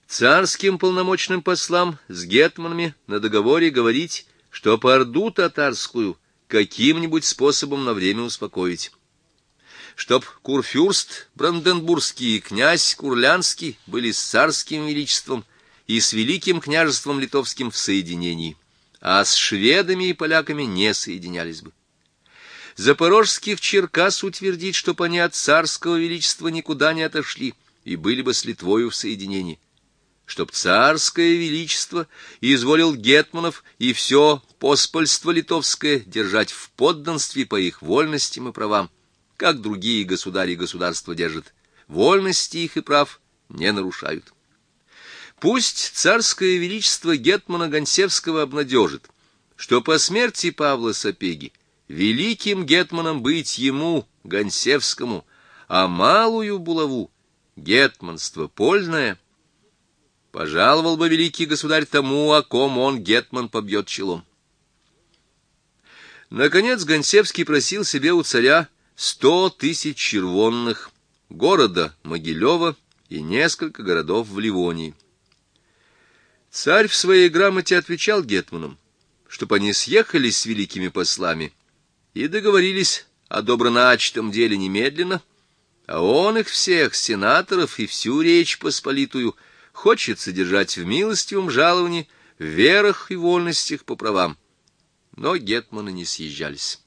царским полномочным послам с гетманами на договоре говорить, чтоб орду татарскую каким-нибудь способом на время успокоить, чтоб курфюрст Бранденбургский и князь Курлянский были с царским величеством и с великим княжеством литовским в соединении, а с шведами и поляками не соединялись бы. Запорожских Черкас утвердить, чтоб они от царского величества никуда не отошли и были бы с Литвою в соединении, чтоб царское величество изволил гетманов и все поспольство литовское держать в подданстве по их вольностям и правам, как другие государи государства держат, вольности их и прав не нарушают. Пусть царское величество гетмана Гонсевского обнадежит, что по смерти Павла Сапеги великим гетманом быть ему, Гонсевскому, а малую булаву, гетманство польное, пожаловал бы великий государь тому, о ком он, гетман, побьет челом. Наконец Гонсевский просил себе у царя 100 000 червонных, города Могилева и несколько городов в Ливонии. Царь в своей грамоте отвечал гетманам, чтоб они съехались с великими послами и договорились о доброначатом деле немедленно, а он их всех, сенаторов и всю Речь Посполитую, хочет содержать в милостивом жаловании, в верах и вольностях по правам. Но гетманы не съезжались.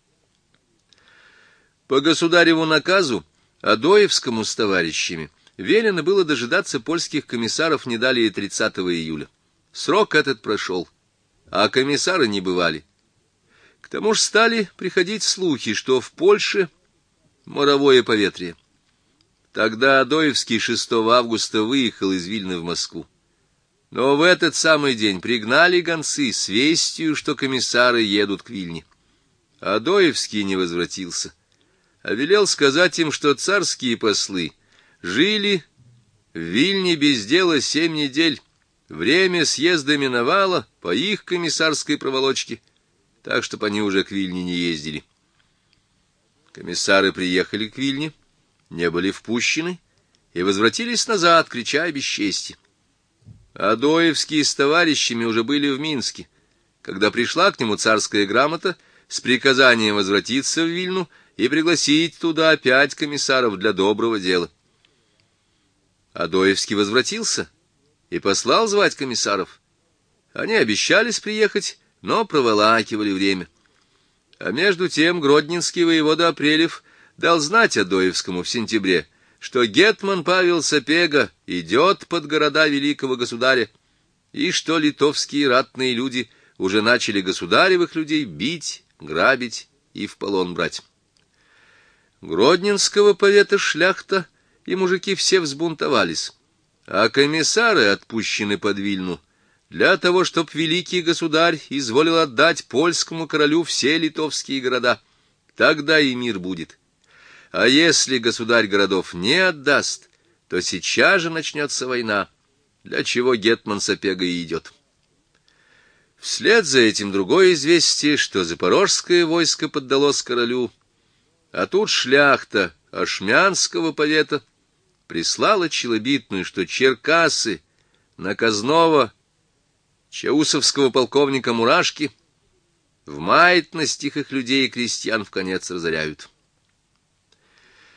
По государеву наказу Адоевскому с товарищами велено было дожидаться польских комиссаров не далее 30 июля. Срок этот прошел, а комиссары не бывали. К тому же стали приходить слухи, что в Польше моровое поветрие. Тогда Адоевский 6 августа выехал из Вильны в Москву. Но в этот самый день пригнали гонцы с вестью, что комиссары едут к Вильне. Адоевский не возвратился, а велел сказать им, что царские послы жили в Вильне без дела 7 недель, время съезда миновало по их комиссарской проволочке, так, чтоб они уже к Вильне не ездили. Комиссары приехали к Вильне, не были впущены и возвратились назад, крича о бесчестии. Адоевский с товарищами уже были в Минске, когда пришла к нему царская грамота с приказанием возвратиться в Вильну и пригласить туда опять комиссаров для доброго дела. Адоевский возвратился и послал звать комиссаров. Они обещались приехать, но проволакивали время. А между тем гродненский воевода Апрелев дал знать Адоевскому в сентябре, что гетман Павел Сапега идет под города великого государя, и что литовские ратные люди уже начали государевых людей бить, грабить и в полон брать. Гродненского повета шляхта и мужики все взбунтовались, а комиссары отпущены под Вильну для того, чтоб великий государь изволил отдать польскому королю все литовские города. Тогда и мир будет. А если государь городов не отдаст, то сейчас же начнется война, для чего гетман Сапега и идет. Вслед за этим другое известие, что запорожское войско поддалось королю, а тут шляхта ашмянского повета прислала челобитную, что Черкасы наказного чаусовского полковника Мурашки в маятность их людей и крестьян вконец разоряют.